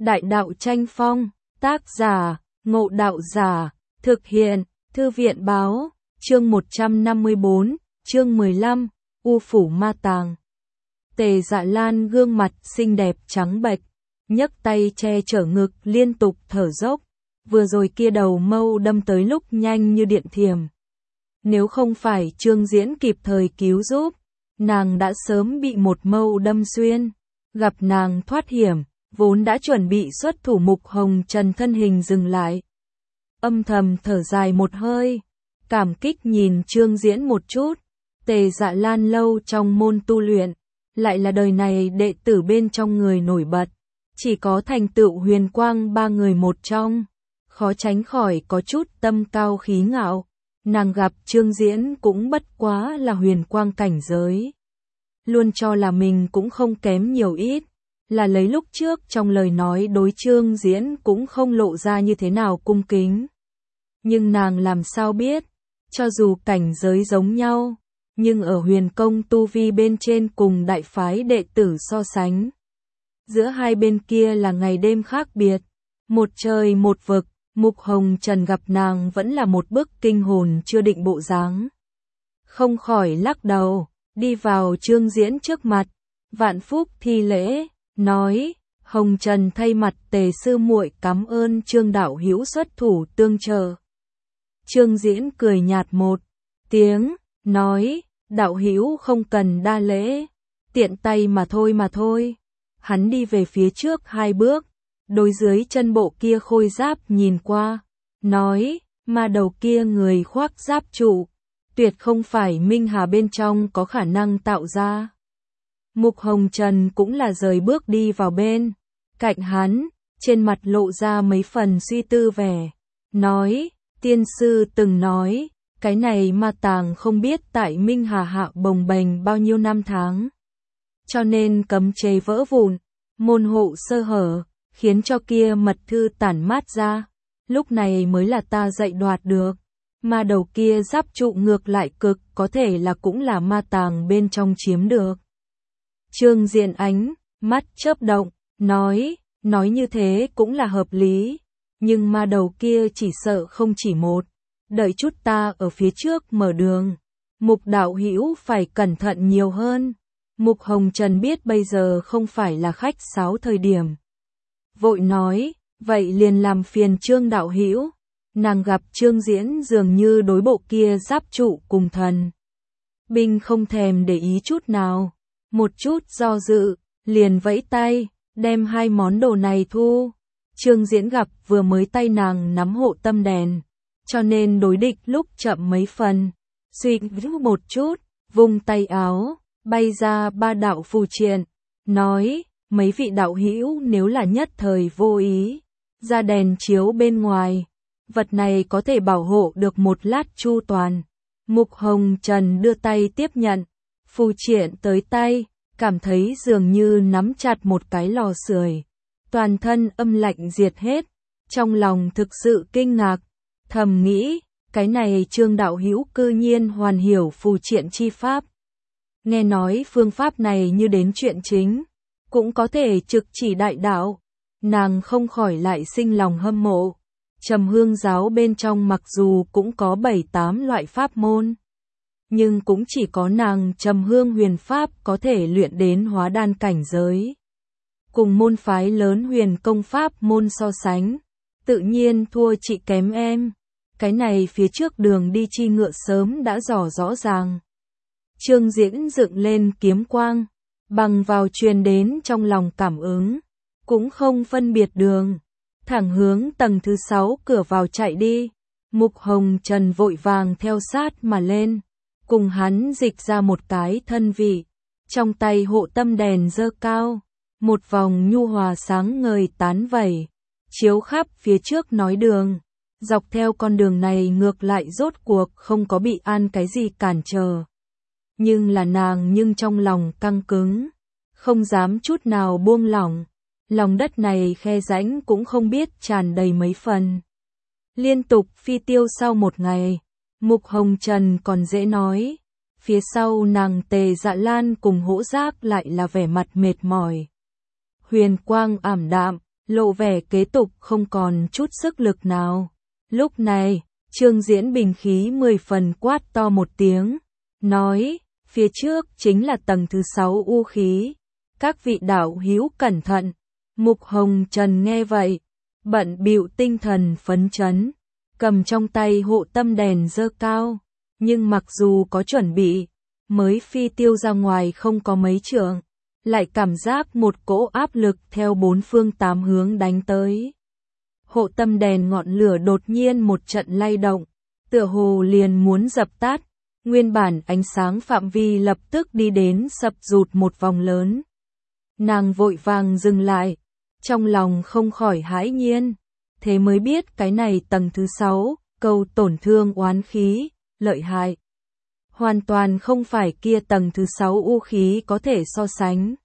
Đại đạo tranh phong, tác giả, Ngộ Đạo Giả, thực hiện, Thư viện báo, chương 154, chương 15, U Phủ Ma Tàng. Tề Dạ Lan gương mặt xinh đẹp trắng bệch, nhấc tay che chở ngực liên tục thở dốc, vừa rồi kia đầu mâu đâm tới lúc nhanh như điện thiểm. Nếu không phải Trương Diễn kịp thời cứu giúp, nàng đã sớm bị một mâu đâm xuyên. Gặp nàng thoát hiểm, vốn đã chuẩn bị xuất thủ Mục Hồng Trần thân hình dừng lại. Âm thầm thở dài một hơi, cảm kích nhìn Trương Diễn một chút. Tề Dạ Lan lâu trong môn tu luyện, lại là đời này đệ tử bên trong người nổi bật, chỉ có thành tựu huyền quang ba người một trong, khó tránh khỏi có chút tâm cao khí ngạo. Nàng gặp Trương Diễn cũng bất quá là huyền quang cảnh giới, luôn cho là mình cũng không kém nhiều ít, là lấy lúc trước trong lời nói đối Trương Diễn cũng không lộ ra như thế nào cung kính. Nhưng nàng làm sao biết, cho dù cảnh giới giống nhau, nhưng ở huyền công tu vi bên trên cùng đại phái đệ tử so sánh, giữa hai bên kia là ngày đêm khác biệt, một trời một vực. Mục Hồng Trần gặp nàng vẫn là một bức kinh hồn chưa định bộ dáng, không khỏi lắc đầu, đi vào Trương Diễn trước mặt, vạn phúc thi lễ, nói: Hồng Trần thay mặt Tề sư muội cảm ơn Trương đạo hữu xuất thủ tương trợ. Trương Diễn cười nhạt một tiếng, nói: đạo hữu không cần đa lễ, tiện tay mà thôi. Hắn đi về phía trước hai bước, đối dưới chân bộ kia khôi giáp nhìn qua, nói: ma đầu kia người khoác giáp trụ, tuyệt không phải Minh Hà bên trong có khả năng tạo ra. Mục Hồng Trần cũng là rời bước đi vào bên cạnh hắn, trên mặt lộ ra mấy phần suy tư vẻ, nói: tiên sư từng nói, cái này ma tàng không biết tại Minh Hà hạ bồng bềnh bao nhiêu năm tháng, cho nên cấm chế vỡ vụn, môn hộ sơ hở, khiến cho kia mật thư tản mát ra, lúc này mới là ta dạy đoạt được. Ma đầu kia giáp trụ ngược lại cực có thể là cũng là ma tàng bên trong chiếm được. Trương Diễn ánh mắt chớp động, nói như thế cũng là hợp lý, nhưng ma đầu kia chỉ sợ không chỉ một, đợi chút ta ở phía trước mở đường. Mục đạo hữu phải cẩn thận nhiều hơn. Mục Hồng Trần biết bây giờ không phải là khách sáo thời điểm, vội nói: vậy liền làm phiền Trương đạo hữu. Nàng gặp Trương Diễn dường như đối bộ kia giáp trụ cùng thần binh không thèm để ý chút nào, một chút do dự, liền vẫy tay, đem hai món đồ này thu. Trương Diễn gặp vừa mới tay nàng nắm hộ tâm đèn, cho nên đối địch lúc chậm mấy phần, suy nghĩ một chút, vung tay áo, bay ra ba đạo phù triện, nói: mấy vị đạo hữu nếu là nhất thời vô ý, ra đèn chiếu bên ngoài, vật này có thể bảo hộ được một lát chu toàn. Mục Hồng Trần đưa tay tiếp nhận, phù triện tới tay, cảm thấy dường như nắm chặt một cái lò sưởi, toàn thân âm lạnh diệt hết, trong lòng thực sự kinh ngạc, thầm nghĩ: cái này Trương đạo hữu cư nhiên hoàn hiểu phù triện chi pháp. Nghe nói phương pháp này như đến chuyện chính, cũng có thể trực chỉ đại đạo, nàng không khỏi lại sinh lòng hâm mộ. Trầm Hương giáo bên trong mặc dù cũng có 7-8 loại pháp môn, nhưng cũng chỉ có nàng Trầm Hương huyền pháp có thể luyện đến hóa đan cảnh giới. Cùng môn phái lớn huyền công pháp môn so sánh, tự nhiên thua chị kém em. Cái này phía trước đường đi chi ngựa sớm đã rõ ràng. Trương Diễn dựng lên kiếm quang, bằng vào truyền đến trong lòng cảm ứng, cũng không phân biệt đường, thẳng hướng tầng thứ 6 cửa vào chạy đi. Mục Hồng Trần vội vàng theo sát mà lên, cùng hắn dịch ra một cái thân vị, trong tay hộ tâm đèn giơ cao, một vòng nhu hòa sáng ngời tán vẩy, chiếu khắp phía trước nói đường. Dọc theo con đường này ngược lại rốt cuộc không có bị an cái gì cản trở. Nhưng là nàng trong lòng căng cứng, không dám chút nào buông lỏng. Lòng đất này khe rãnh cũng không biết tràn đầy mấy phần. Liên tục phi tiêu sau một ngày, Mục Hồng Trần còn dễ nói. Phía sau nàng Tề Dạ Lan cùng Hỗ Giác lại là vẻ mặt mệt mỏi. Huyền quang ảm đạm, lộ vẻ kế tục không còn chút sức lực nào. Lúc này, Trương Diễn bình khí 10 phần quát to một tiếng, nói, phía trước chính là tầng thứ 6 u khí. Các vị đạo hữu cẩn thận. Mục Hồng Trần nghe vậy, bận bịu tinh thần phấn chấn, cầm trong tay hộ tâm đèn giơ cao, nhưng mặc dù có chuẩn bị, mới phi tiêu ra ngoài không có mấy trượng, lại cảm giác một cỗ áp lực theo bốn phương tám hướng đánh tới. Hộ tâm đèn ngọn lửa đột nhiên một trận lay động, tựa hồ liền muốn dập tắt, nguyên bản ánh sáng phạm vi lập tức đi đến sập rụt một vòng lớn. Nàng vội vàng dừng lại, trong lòng không khỏi hãi nhiên, thế mới biết cái này tầng thứ 6, câu tổn thương oán khí, lợi hại. Hoàn toàn không phải kia tầng thứ 6 u khí có thể so sánh.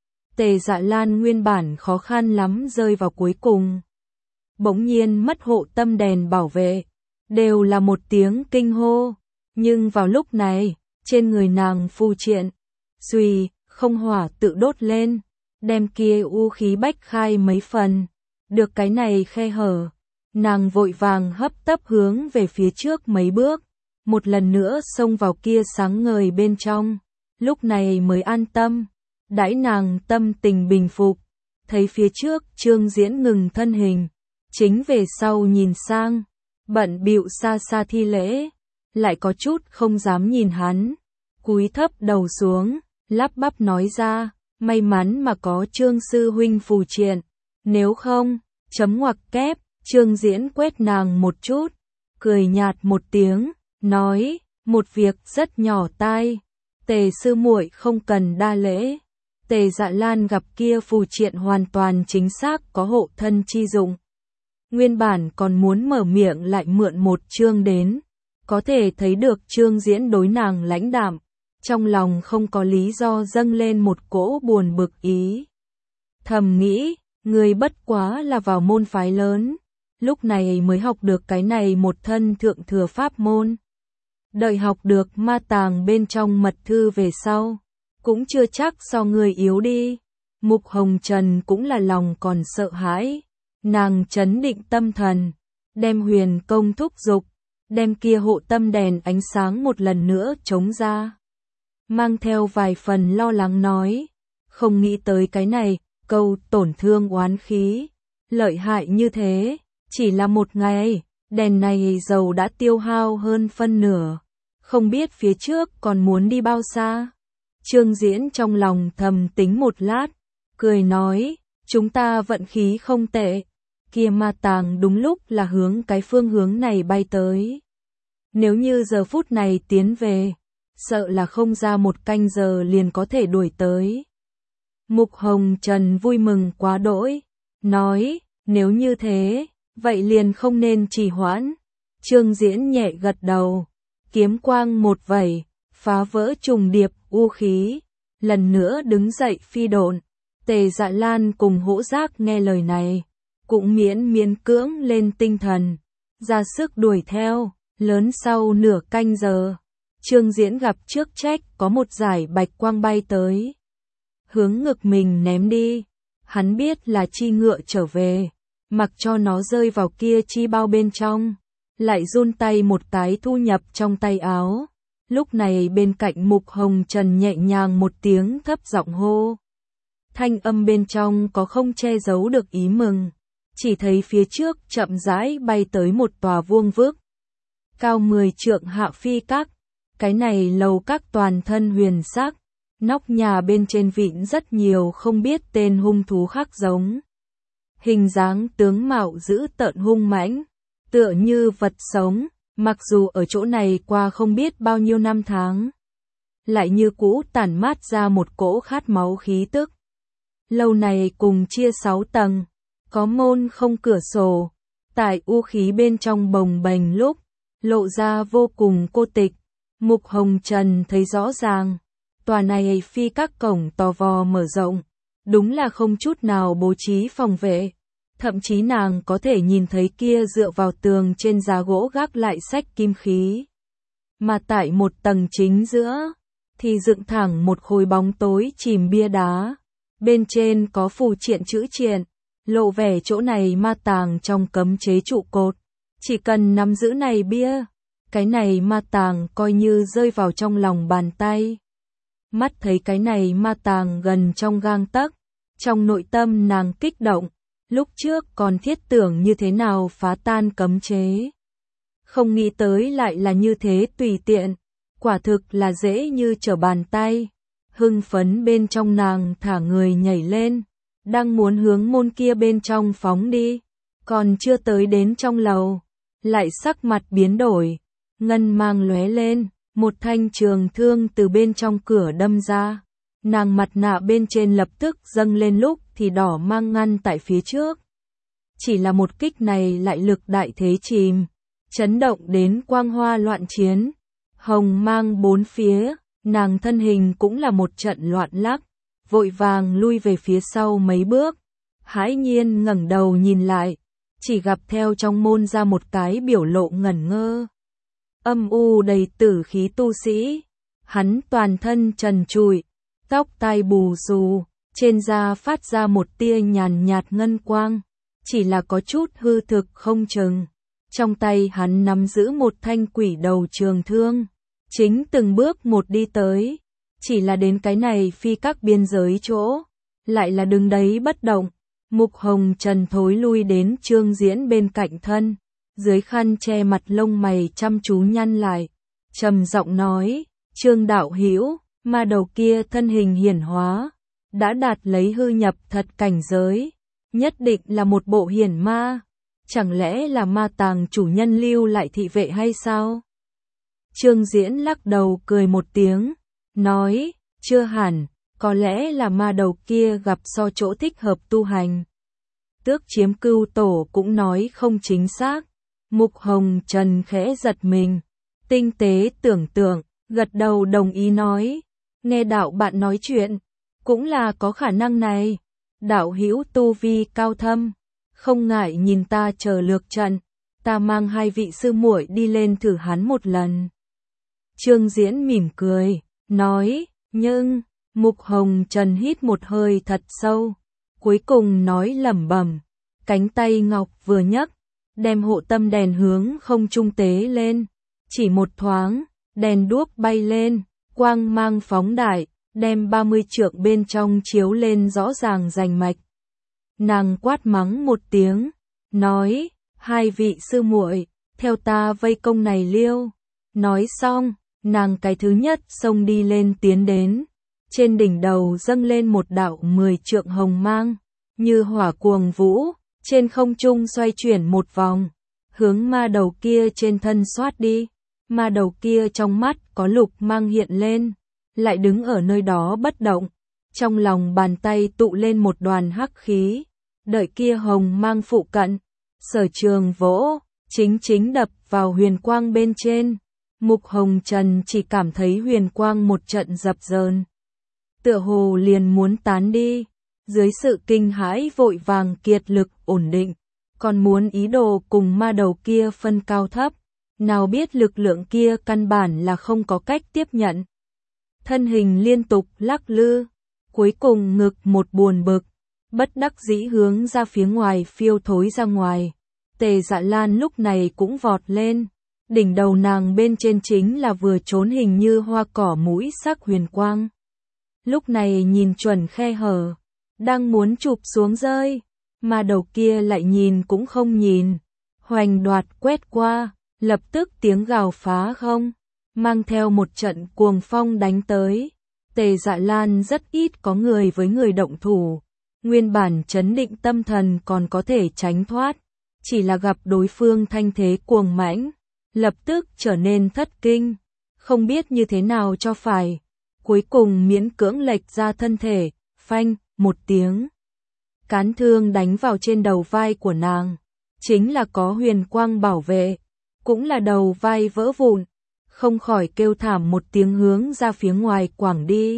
Tề Dạ Lan nguyên bản khó khăn lắm rơi vào cuối cùng. Bỗng nhiên mất hộ tâm đèn bảo vệ, đều là một tiếng kinh hô, nhưng vào lúc này, trên người nàng phù triện, suy, không hỏa tự đốt lên, đem kia u khí bách khai mấy phần. Được cái này khe hở, nàng vội vàng hấp tấp hướng về phía trước mấy bước, một lần nữa xông vào kia sáng ngời bên trong, lúc này mới an tâm. Đãi nàng tâm tình bình phục, thấy phía trước Trương Diễn ngừng thân hình, chính về sau nhìn sang, bận bịu xa xa thi lễ, lại có chút không dám nhìn hắn, cúi thấp đầu xuống, lắp bắp nói ra, may mắn mà có Trương sư huynh phù triện, nếu không, chấm ngoặc kép. Trương Diễn quét nàng một chút, cười nhạt một tiếng, nói, một việc rất nhỏ tai, Tề sư muội không cần đa lễ. Tề Dạ Lan gặp kia phù triện hoàn toàn chính xác có hộ thân chi dụng. Nguyên bản còn muốn mở miệng lại mượn một chương đến, có thể thấy được Trương Diễn đối nàng lãnh đạm, trong lòng không có lý do dâng lên một cỗ buồn bực ý. Thầm nghĩ, người bất quá là vào môn phái lớn, lúc này mới học được cái này một thân thượng thừa pháp môn. Đợi học được ma tàng bên trong mật thư về sau, cũng chưa chắc so người yếu đi. Mục Hồng Trần cũng là lòng còn sợ hãi, nàng trấn định tâm thần, đem huyền công thúc dục, đem kia hộ tâm đèn ánh sáng một lần nữa chống ra. Mang theo vài phần lo lắng nói, không nghĩ tới cái này, câu tổn thương oán khí, lợi hại như thế, chỉ là một ngày, đèn này dầu đã tiêu hao hơn phân nửa, không biết phía trước còn muốn đi bao xa. Trương Diễn trong lòng thầm tính một lát, cười nói, chúng ta vận khí không tệ, kia ma tàng đúng lúc là hướng cái phương hướng này bay tới. Nếu như giờ phút này tiến về, sợ là không ra một canh giờ liền có thể đuổi tới. Mục Hồng Trần vui mừng quá đỗi, nói, nếu như thế, vậy liền không nên trì hoãn. Trương Diễn nhẹ gật đầu, kiếm quang một vẩy, phá vỡ trùng điệp u khí, lần nữa đứng dậy phi độn. Tề Dạ Lan cùng Hỗ Giác nghe lời này, cũng miễn cưỡng lên tinh thần, ra sức đuổi theo. Lớn sau nửa canh giờ, Trương Diễn gặp trước trách có một dải bạch quang bay tới, hướng ngực mình ném đi. Hắn biết là chi ngựa trở về, mặc cho nó rơi vào kia chi bao bên trong, lại run tay một cái thu nhập trong tay áo. Lúc này bên cạnh Mục Hồng Trần nhẹ nhàng một tiếng thấp giọng hô. Thanh âm bên trong có không che giấu được ý mừng, chỉ thấy phía trước chậm rãi bay tới một tòa vuông vức, cao 10 trượng hạ phi các. Cái này lầu các toàn thân huyền sắc, nóc nhà bên trên vịn rất nhiều không biết tên hung thú khác giống. Hình dáng tướng mạo dữ tợn hung mãnh, tựa như vật sống, mặc dù ở chỗ này qua không biết bao nhiêu năm tháng, lại như cũ tản mát ra một cỗ khát máu khí tức. Lầu này cùng chia 6 tầng, có môn không cửa sổ, tại u khí bên trong bồng bềnh lúc, lộ ra vô cùng cô tịch. Mục Hồng Trần thấy rõ ràng, tòa này phi các cổng to vò mở rộng, đúng là không chút nào bố trí phòng vệ. Thậm chí nàng có thể nhìn thấy kia dựa vào tường trên giá gỗ gác lại sách kim khí. Mà tại một tầng chính giữa, thì dựng thẳng một khối bóng tối chìm bia đá. Bên trên có phù triện chữ triện, lộ vẻ chỗ này ma tàng trong cấm chế trụ cột. Chỉ cần nắm giữ này bia, cái này ma tàng coi như rơi vào trong lòng bàn tay. Mắt thấy cái này ma tàng gần trong gang tấc, trong nội tâm nàng kích động, lúc trước còn thiết tưởng như thế nào phá tan cấm chế. Không nghĩ tới lại là như thế tùy tiện, quả thực là dễ như trở bàn tay. Hưng phấn bên trong nàng thả người nhảy lên, đang muốn hướng môn kia bên trong phóng đi, còn chưa tới đến trong lầu, lại sắc mặt biến đổi, ngân mang lóe lên, một thanh trường thương từ bên trong cửa đâm ra. Nàng mặt nạ bên trên lập tức dâng lên lúc thì đỏ mang ngăn tại phía trước. Chỉ là một kích này lại lực đại thế chìm, chấn động đến quang hoa loạn chiến, hồng mang bốn phía, nàng thân hình cũng là một trận loạn lắc, vội vàng lui về phía sau mấy bước, hãi nhiên ngẩng đầu nhìn lại, chỉ gặp theo trong môn ra một cái biểu lộ ngẩn ngơ. Âm u đầy tử khí tu sĩ, hắn toàn thân trần trụi, tóc tai bù xù, trên da phát ra một tia nhàn nhạt ngân quang, chỉ là có chút hư thực không chừng. Trong tay hắn nắm giữ một thanh quỷ đầu trường thương, chính từng bước một đi tới, chỉ là đến cái này phi các biên giới chỗ, lại là đứng đấy bất động. Mục Hồng Trần thối lui đến Trương Diễn bên cạnh thân, dưới khăn che mặt lông mày chăm chú nhăn lại, trầm giọng nói, Trương đạo hữu, ma đầu kia thân hình hiển hóa, đã đạt lấy hư nhập thật cảnh giới, nhất định là một bộ hiển ma, chẳng lẽ là ma tàng chủ nhân lưu lại thị vệ hay sao? Trương Diễn lắc đầu cười một tiếng, nói, chưa hẳn, có lẽ là ma đầu kia gặp so chỗ thích hợp tu hành. Tước Chiếm Cưu Tổ cũng nói không chính xác. Mục Hồng Trần khẽ giật mình, tinh tế tưởng tượng, gật đầu đồng ý nói, nghe đạo bạn nói chuyện, cũng là có khả năng này. Đạo hữu tu vi cao thâm, không ngại nhìn ta chờ lược trận, ta mang hai vị sư muội đi lên thử hắn một lần. Trương Diễn mỉm cười, nói, nhưng, Mục Hồng Trần hít một hơi thật sâu, cuối cùng nói lẩm bẩm, cánh tay ngọc vừa nhấc, đem hộ tâm đèn hướng không trung tế lên, chỉ một thoáng, đèn đuốc bay lên, quang mang phóng đại, đem 30 trượng bên trong chiếu lên rõ ràng rành mạch. Nàng quát mắng một tiếng, nói, hai vị sư muội, theo ta vây công này liêu. Nói xong, nàng cái thứ nhất xông đi lên tiến đến, trên đỉnh đầu dâng lên một đạo 10 trượng hồng mang, như hỏa cuồng vũ, trên không trung xoay chuyển một vòng, hướng ma đầu kia trên thân xoát đi. Ma đầu kia trong mắt có lục mang hiện lên, lại đứng ở nơi đó bất động, trong lòng bàn tay tụ lên một đoàn hắc khí, đợi kia hồng mang phụ cận, Sở Trường vỗ, chính đập vào huyền quang bên trên. Mục Hồng Trần chỉ cảm thấy huyền quang một trận dập dờn, tựa hồ liền muốn tán đi, dưới sự kinh hãi vội vàng kiệt lực ổn định, còn muốn ý đồ cùng ma đầu kia phân cao thấp, nào biết lực lượng kia căn bản là không có cách tiếp nhận. Thân hình liên tục lắc lư, cuối cùng ngực một buồn bực, bất đắc dĩ hướng ra phía ngoài phiêu thối ra ngoài. Tề Dạ Lan lúc này cũng vọt lên, đỉnh đầu nàng bên trên chính là vừa trốn hình như hoa cỏ mũi sắc huyền quang. Lúc này nhìn chuẩn khe hở, đang muốn chụp xuống rơi, mà đầu kia lại nhìn cũng không nhìn, hoành đoạt quét qua, lập tức tiếng gào phá không, mang theo một trận cuồng phong đánh tới. Tề Dạ Lan rất ít có người với người động thủ, nguyên bản trấn định tâm thần còn có thể tránh thoát, chỉ là gặp đối phương thanh thế cuồng mãnh, lập tức trở nên thất kinh, không biết như thế nào cho phải, cuối cùng miễn cưỡng lệch ra thân thể, phanh, một tiếng. Cán thương đánh vào trên đầu vai của nàng, chính là có huyền quang bảo vệ, cũng là đầu vai vỡ vụn, không khỏi kêu thảm một tiếng hướng ra phía ngoài quảng đi.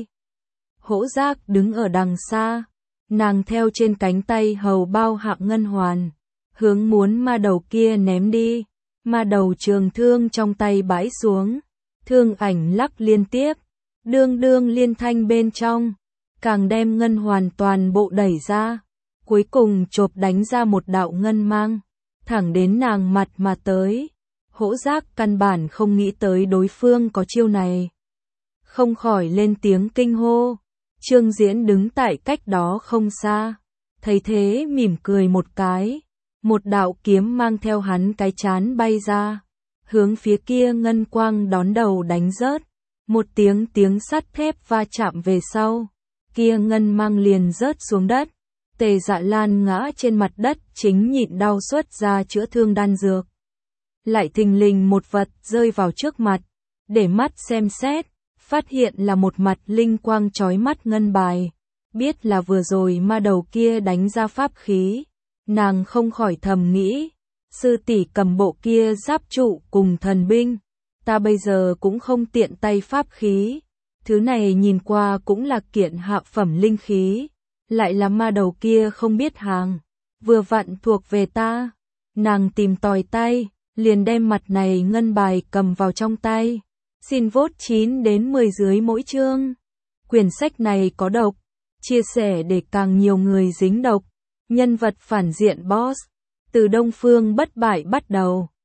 Hỗ Giác đứng ở đằng xa, nàng theo trên cánh tay hầu bao hạng ngân hoàn, hướng muốn ma đầu kia ném đi, ma đầu trường thương trong tay bãi xuống, thương ảnh lắc liên tiếp, đương đương liên thanh bên trong, càng đem ngân hoàn toàn bộ đẩy ra, cuối cùng chộp đánh ra một đạo ngân mang, thẳng đến nàng mặt mà tới. Hỗ Giác căn bản không nghĩ tới đối phương có chiêu này, không khỏi lên tiếng kinh hô. Trương Diễn đứng tại cách đó không xa, thấy thế mỉm cười một cái, một đạo kiếm mang theo hắn cái chán bay ra, hướng phía kia ngân quang đón đầu đánh rớt. Một tiếng sắt thép va chạm về sau, kia ngân mang liền rớt xuống đất. Tề Dạ Lan ngã trên mặt đất chính nhịn đau xuất ra chữa thương đan dược. Lại thình lình một vật rơi vào trước mặt, để mắt xem xét, phát hiện là một mặt linh quang chói mắt ngân bài. Biết là vừa rồi ma đầu kia đánh ra pháp khí, nàng không khỏi thầm nghĩ, sư tỷ cầm bộ kia giáp trụ cùng thần binh, ta bây giờ cũng không tiện tay pháp khí, thứ này nhìn qua cũng là kiện hạ phẩm linh khí, lại là ma đầu kia không biết hàng, vừa vặn thuộc về ta. Nàng tìm tòi tay, liền đem mặt này ngân bài cầm vào trong tay. Xin vote 9 đến 10 dưới mỗi chương. Quyển sách này có độc, chia sẻ để càng nhiều người dính độc. Nhân vật phản diện boss, từ Đông Phương bất bại bắt đầu.